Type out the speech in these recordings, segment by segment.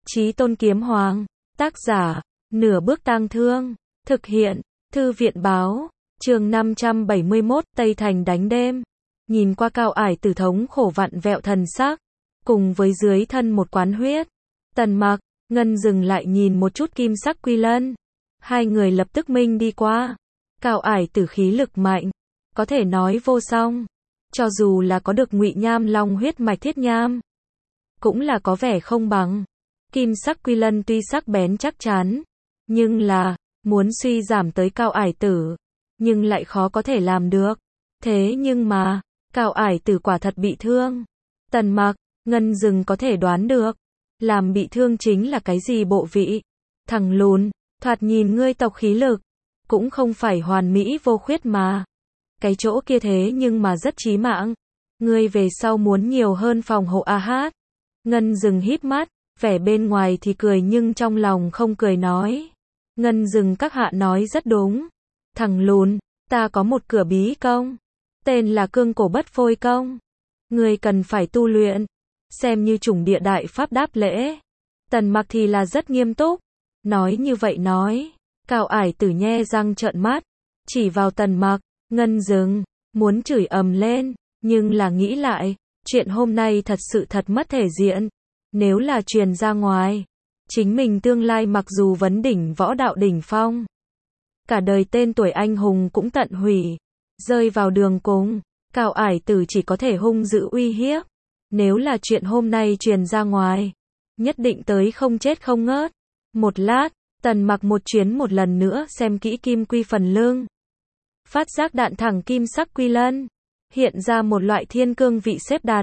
Chí Tôn Kiếm Hoàng, tác giả, Nửa Bước Tang Thương, thực hiện, Thư viện Báo, chương 571, Tây Thành đánh đêm. Nhìn qua Cao Ải Tử thống khổ vặn vẹo thần sắc, cùng với dưới thân một quán huyết, Tần Mặc, Ngân dừng lại nhìn một chút kim sắc quy lân. Hai người lập tức minh đi qua. Cao Ải Tử khí lực mạnh, có thể nói vô song. Cho dù là có được Ngụy Nham Long huyết mạch thiết nham, cũng là có vẻ không bằng. Kim sắc quy lân tuy sắc bén chắc chắn, nhưng là, muốn suy giảm tới Cao Ải Tử, nhưng lại khó có thể làm được. Thế nhưng mà, Cao Ải Tử quả thật bị thương. Tần Mặc, Ngân dừng có thể đoán được, làm bị thương chính là cái gì bộ vị. Thằng lùn, thoạt nhìn ngươi tộc khí lực, cũng không phải hoàn mỹ vô khuyết mà. Cái chỗ kia thế nhưng mà rất chí mạng. Ngươi về sau muốn nhiều hơn phòng hộ a hát. Ngân dừng híp mắt, vẻ bên ngoài thì cười nhưng trong lòng không cười nói. Ngân dừng các hạ nói rất đúng. Thằng lùn, ta có một cửa bí công, tên là Cương Cổ Bất Phôi Công. Ngươi cần phải tu luyện, xem như chủng địa đại pháp đáp lễ. Tần Mặc thì là rất nghiêm túc. Nói như vậy nói, Cao Ải Tử nhe răng trợn mắt, chỉ vào Tần Mặc. Ngân dừng, muốn chửi ầm lên, nhưng là nghĩ lại, chuyện hôm nay thật sự thật mất thể diện. Nếu là truyền ra ngoài, chính mình tương lai mặc dù vấn đỉnh võ đạo đỉnh phong, cả đời tên tuổi anh hùng cũng tận hủy, rơi vào đường cùng. Cao Ải Tử chỉ có thể hung dữ uy hiếp. Nếu là chuyện hôm nay truyền ra ngoài, nhất định tới không chết không ngớt. Một lát, Tần Mặc một chuyến một lần nữa xem kỹ kim quy phần lưng. Phát giác đạn thẳng kim sắc quy lân, hiện ra một loại thiên cương vị xếp đặt.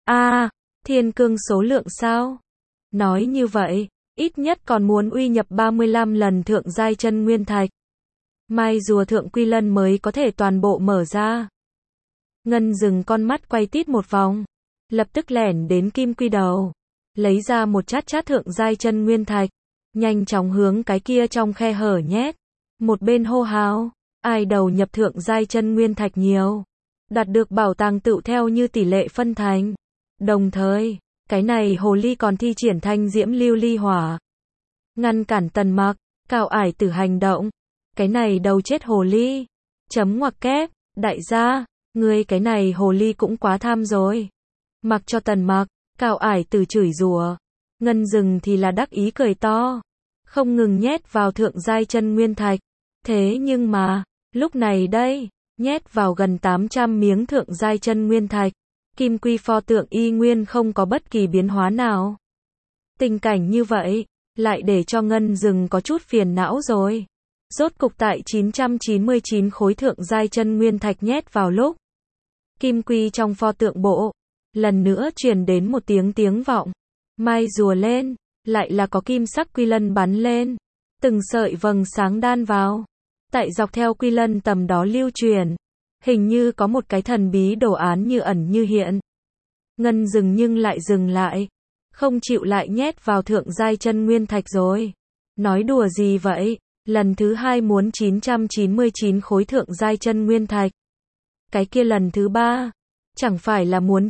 Thiên cương số lượng sao? Nói như vậy, ít nhất còn muốn uy nhập 35 lần thượng giai chân nguyên thạch. Mai rùa thượng quy lân mới có thể toàn bộ mở ra. Ngân dừng con mắt quay tít một vòng, lập tức lẻn đến kim quy đầu, lấy ra một chát chát thượng giai chân nguyên thạch, nhanh chóng hướng cái kia trong khe hở nhét. Một bên hô hào, ai đầu nhập thượng giai chân nguyên thạch nhiều, đạt được bảo tàng tựu theo như tỷ lệ phân thành. Đồng thời, cái này hồ ly còn thi triển thanh diễm lưu ly hỏa, ngăn cản Tần Mặc. Cao Ải Tử hành động. Cái này đầu chết hồ ly. Chấm ngoặc kép, đại gia, ngươi cái này hồ ly cũng quá tham rồi. Mặc cho Tần Mặc, Cao Ải Tử chửi rủa. Ngân dừng thì là đắc ý cười to, không ngừng nhét vào thượng giai chân nguyên thạch. Thế nhưng mà, lúc này đây, nhét vào gần 800 miếng thượng giai chân nguyên thạch, kim quy pho tượng y nguyên không có bất kỳ biến hóa nào. Tình cảnh như vậy, lại để cho Ngân dừng có chút phiền não rồi. Rốt cục tại 999 khối thượng giai chân nguyên thạch nhét vào lúc, kim quy trong pho tượng bộ, lần nữa truyền đến một tiếng vọng. Mai rùa lên, lại là có kim sắc quy lân bắn lên. Từng sợi vầng sáng đan vào. Tại dọc theo quy lân tầm đó lưu truyền, hình như có một cái thần bí đồ án như ẩn như hiện. Ngân dừng nhưng lại dừng lại, không chịu lại nhét vào thượng giai chân nguyên thạch rồi. Nói đùa gì vậy, lần thứ hai muốn 999 khối thượng giai chân nguyên thạch. Cái kia lần thứ ba, chẳng phải là muốn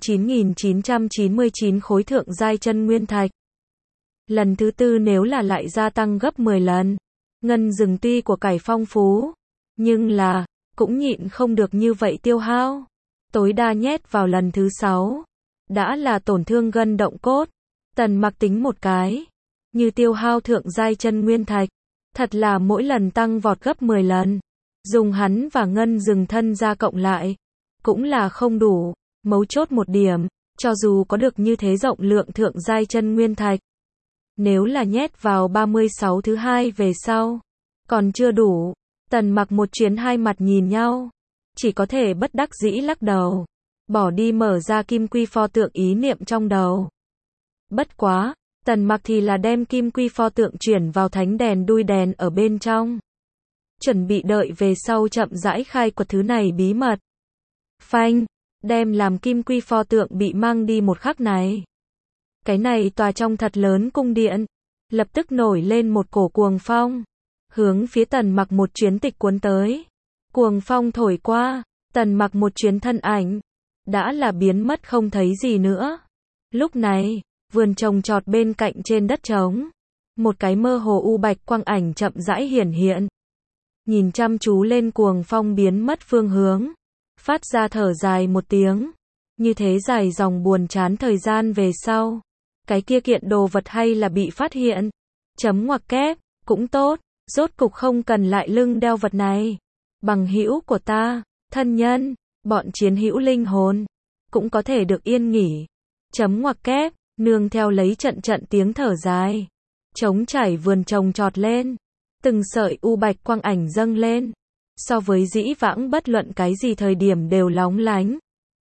9999 khối thượng giai chân nguyên thạch. Lần thứ tư nếu là lại gia tăng gấp 10 lần. Ngân dừng tuy của cải phong phú, nhưng là, cũng nhịn không được như vậy tiêu hao. Tối đa nhét vào lần thứ 6, đã là tổn thương gân động cốt. Tần Mặc tính một cái, như tiêu hao thượng giai chân nguyên thạch, thật là mỗi lần tăng vọt gấp 10 lần. Dùng hắn và Ngân dừng thân ra cộng lại, cũng là không đủ. Mấu chốt một điểm, cho dù có được như thế rộng lượng thượng giai chân nguyên thạch, nếu là nhét vào 36 thứ hai về sau, còn chưa đủ. Tần Mặc một chuyến hai mặt nhìn nhau, chỉ có thể bất đắc dĩ lắc đầu, bỏ đi mở ra kim quy pho tượng ý niệm trong đầu. Bất quá, Tần Mặc thì là đem kim quy pho tượng chuyển vào thánh đèn đuôi đèn ở bên trong, chuẩn bị đợi về sau chậm rãi khai quật thứ này bí mật. Phanh, đem làm kim quy pho tượng bị mang đi một khắc này, cái này tòa trong thật lớn cung điện, lập tức nổi lên một cổ cuồng phong, hướng phía Tần Mặc một chuyến tịch cuốn tới. Cuồng phong thổi qua, Tần Mặc một chuyến thân ảnh, đã là biến mất không thấy gì nữa. Lúc này, vườn trồng trọt bên cạnh trên đất trống. Một cái mơ hồ u bạch quang ảnh chậm rãi hiển hiện. Nhìn chăm chú lên Cuồng Phong biến mất phương hướng. Phát ra thở dài một tiếng. Như thế dài dòng buồn chán thời gian về sau. Cái kia kiện đồ vật hay là bị phát hiện. Chấm ngoặc kép, cũng tốt. Rốt cục không cần lại lưng đeo vật này. Bằng hữu của ta, thân nhân, bọn chiến hữu linh hồn. Cũng có thể được yên nghỉ. Chấm ngoặc kép, nương theo lấy trận tiếng thở dài. Trống trải vườn trồng trọt lên. Từng sợi u bạch quang ảnh dâng lên. So với dĩ vãng bất luận cái gì thời điểm đều lóng lánh.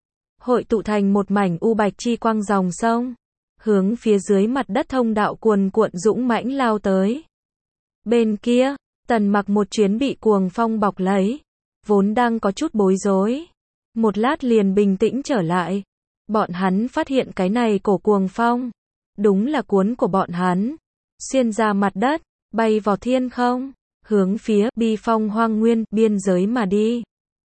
Hội tụ thành một mảnh u bạch chi quang dòng sông. Hướng phía dưới mặt đất thông đạo cuồn cuộn dũng mãnh lao tới. Bên kia, Tần Mặc một chuyến bị Cuồng Phong bọc lấy. Vốn đang có chút bối rối. Một lát liền bình tĩnh trở lại. Bọn hắn phát hiện cái này cổ Cuồng Phong. Đúng là cuốn của bọn hắn. Xuyên ra mặt đất, bay vào thiên không. Hướng phía Bi Phong hoang nguyên biên giới mà đi.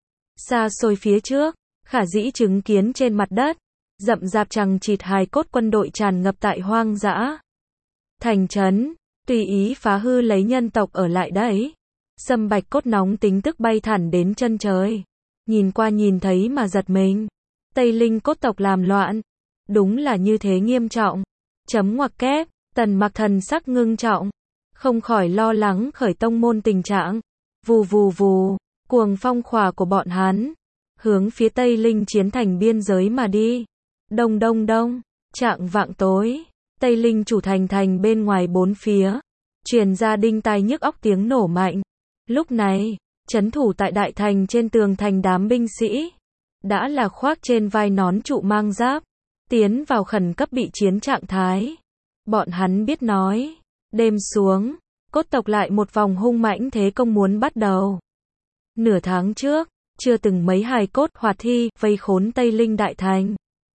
Xa xôi phía trước, khả dĩ chứng kiến trên mặt đất. Rậm rạp chằng chịt hài cốt quân đội tràn ngập tại hoang dã. Thành trấn, tùy ý phá hư lấy nhân tộc ở lại đấy. Sâm bạch cốt nóng tính tức bay thẳng đến chân trời. Nhìn qua nhìn thấy mà giật mình. Tây Linh cốt tộc làm loạn. Đúng là như thế nghiêm trọng. Chấm ngoặc kép, Tần Mặc thần sắc ngưng trọng. Không khỏi lo lắng khởi tông môn tình trạng. Vù vù vù, Cuồng Phong khỏa của bọn hắn. Hướng phía Tây Linh chiến thành biên giới mà đi. Đông đông đông, chạng vạng tối. Tây Linh chủ thành bên ngoài bốn phía. Truyền ra đinh tai nhức óc tiếng nổ mạnh. Lúc này, trấn thủ tại đại thành trên tường thành đám binh sĩ. Đã là khoác trên vai nón trụ mang giáp. Tiến vào khẩn cấp bị chiến trạng thái. Bọn hắn biết nói. Đêm xuống, cốt tộc lại một vòng hung mãnh thế công muốn bắt đầu. Nửa tháng trước, chưa từng mấy hài cốt hoạt thi vây khốn Tây Linh đại thành.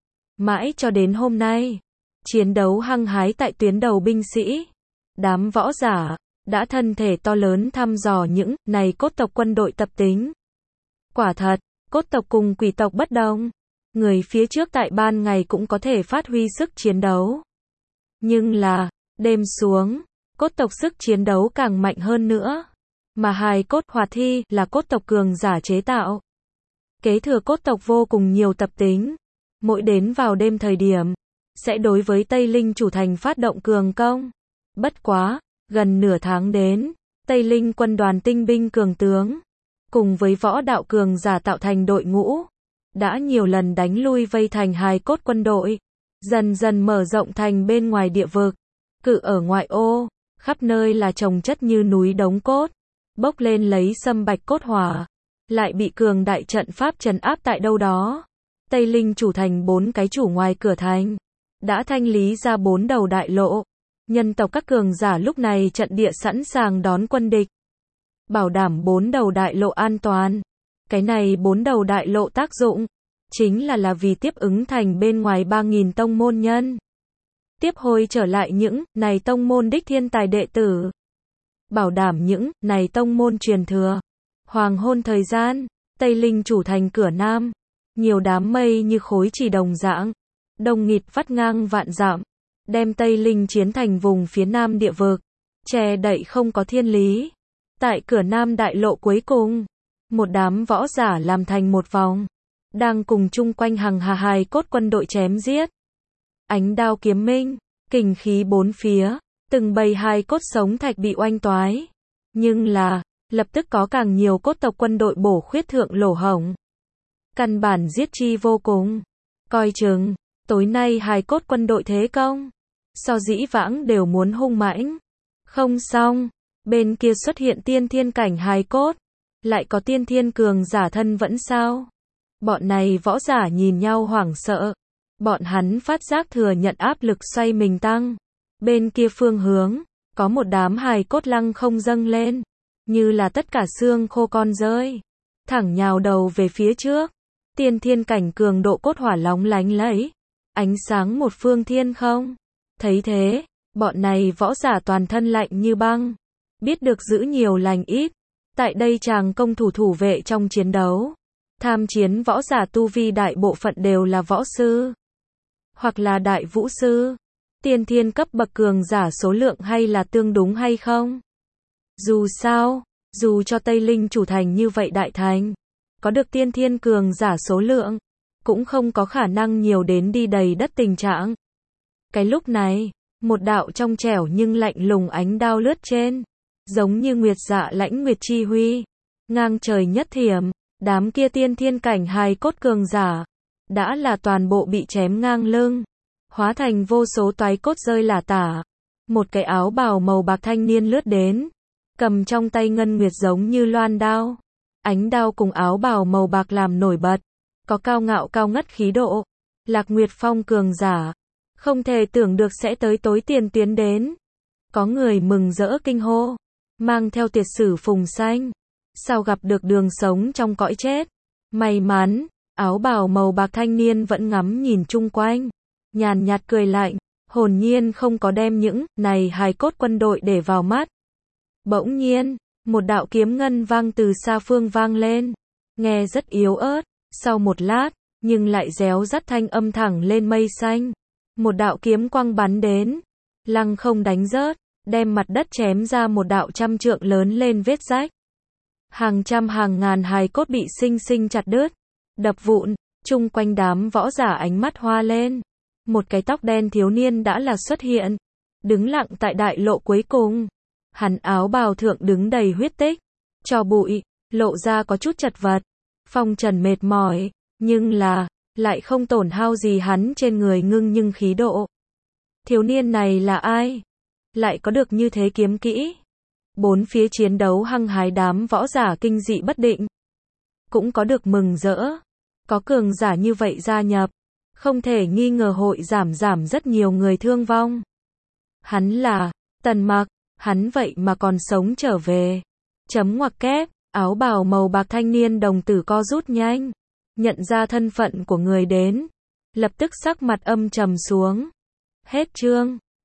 Mãi cho đến hôm nay, chiến đấu hăng hái tại tuyến đầu binh sĩ. Đám võ giả đã thân thể to lớn thăm dò những này cốt tộc quân đội tập tính. Quả thật, cốt tộc cùng quỷ tộc bất đồng. Người phía trước tại ban ngày cũng có thể phát huy sức chiến đấu. Nhưng là, đêm xuống, cốt tộc sức chiến đấu càng mạnh hơn nữa. Mà hài cốt hoạt thi là cốt tộc cường giả chế tạo. Kế thừa cốt tộc vô cùng nhiều tập tính. Mỗi đến vào đêm thời điểm, sẽ đối với Tây Linh chủ thành phát động cường công. Bất quá, gần nửa tháng đến, Tây Linh quân đoàn tinh binh cường tướng, cùng với võ đạo cường giả tạo thành đội ngũ, đã nhiều lần đánh lui vây thành hài cốt quân đội, dần dần mở rộng thành bên ngoài địa vực, cự ở ngoại ô, khắp nơi là chồng chất như núi đống cốt, bốc lên lấy sâm bạch cốt hỏa, lại bị cường đại trận pháp trấn áp tại đâu đó. Tây Linh chủ thành 4 cái chủ ngoài cửa thành, đã thanh lý ra 4 đầu đại lộ. Nhân tộc các cường giả lúc này trận địa sẵn sàng đón quân địch. Bảo đảm 4 đầu đại lộ an toàn. Cái này 4 đầu đại lộ tác dụng, chính là vì tiếp ứng thành bên ngoài 3.000 tông môn nhân. Tiếp hồi trở lại những này tông môn đích thiên tài đệ tử. Bảo đảm những này tông môn truyền thừa. Hoàng hôn thời gian, Tây Linh chủ thành cửa nam. Nhiều đám mây như khối chỉ đồng dạng. Đông nghịt vắt ngang vạn dặm. Đem Tây Linh chiến thành vùng phía nam địa vực. Che đậy không có thiên lý. Tại cửa nam đại lộ cuối cùng. Một đám võ giả làm thành một vòng. Đang cùng chung quanh hàng hà hài cốt quân đội chém giết. Ánh đao kiếm minh. Kình khí bốn phía. Từng bầy hài cốt sống thạch bị oanh toái. Nhưng là, lập tức có càng nhiều cốt tộc quân đội bổ khuyết thượng lỗ hổng. Căn bản giết chi vô cùng. Coi chừng, tối nay hài cốt quân đội thế công. So dĩ vãng đều muốn hung mãnh. Không xong, bên kia xuất hiện tiên thiên cảnh hài cốt. Lại có tiên thiên cường giả thân vẫn sao? Bọn này võ giả nhìn nhau hoảng sợ. Bọn hắn phát giác thừa nhận áp lực xoay mình tăng. Bên kia phương hướng, có một đám hài cốt lăng không dâng lên. Như là tất cả xương khô con rơi. Thẳng nhào đầu về phía trước. Tiên thiên cảnh cường độ cốt hỏa lóng lánh lấy. Ánh sáng một phương thiên không. Thấy thế, bọn này võ giả toàn thân lạnh như băng. Biết được giữ nhiều lành ít. Tại đây chàng công thủ vệ trong chiến đấu. Tham chiến võ giả tu vi đại bộ phận đều là võ sư. Hoặc là đại vũ sư. tiên thiên cấp bậc cường giả số lượng hay là tương đúng hay không? Dù sao, dù cho Tây Linh chủ thành như vậy đại thành, có được tiên thiên cường giả số lượng, cũng không có khả năng nhiều đến đi đầy đất tình trạng. Cái lúc này, một đạo trong trẻo nhưng lạnh lùng ánh đao lướt trên, giống như nguyệt dạ lãnh nguyệt chi huy, ngang trời nhất thiểm, đám kia tiên thiên cảnh hài cốt cường giả, đã là toàn bộ bị chém ngang lưng, hóa thành vô số toái cốt rơi lả tả. Một cái áo bào màu bạc thanh niên lướt đến, cầm trong tay ngân nguyệt giống như loan đao. Ánh đao cùng áo bào màu bạc làm nổi bật, có cao ngạo cao ngất khí độ. Lạc Nguyệt Phong cường giả, không thể tưởng được sẽ tới tối tiền tuyến đến. Có người mừng rỡ kinh hô, mang theo tiệt sử phùng xanh, sao gặp được đường sống trong cõi chết. May mắn, áo bào màu bạc thanh niên vẫn ngắm nhìn chung quanh, nhàn nhạt cười lạnh, hồn nhiên không có đem những này hài cốt quân đội để vào mắt. Bỗng nhiên, một đạo kiếm ngân vang từ xa phương vang lên, nghe rất yếu ớt, sau một lát, nhưng lại réo rắt thanh âm thẳng lên mây xanh. Một đạo kiếm quang bắn đến, lăng không đánh rớt, đem mặt đất chém ra một đạo trăm trượng lớn lên vết rách. Hàng trăm hàng ngàn hài cốt bị sinh sinh chặt đứt, đập vụn, chung quanh đám võ giả ánh mắt hoa lên. Một cái tóc đen thiếu niên đã là xuất hiện, đứng lặng tại đại lộ cuối cùng. Hắn áo bào thượng đứng đầy huyết tích, tro bụi, lộ ra có chút chật vật. Phong trần mệt mỏi, nhưng là, lại không tổn hao gì hắn trên người ngưng nhưng khí độ. Thiếu niên này là ai? Lại có được như thế kiếm kỹ? Bốn phía chiến đấu hăng hái, đám võ giả kinh dị bất định. Cũng có được mừng rỡ. Có cường giả như vậy gia nhập, không thể nghi ngờ hội giảm rất nhiều người thương vong. Hắn là Tần Mặc, hắn vậy mà còn sống trở về. Chấm ngoặc kép, áo bào màu bạc thanh niên đồng tử co rút nhanh, nhận ra thân phận của người đến, lập tức sắc mặt âm trầm xuống. Hết chương.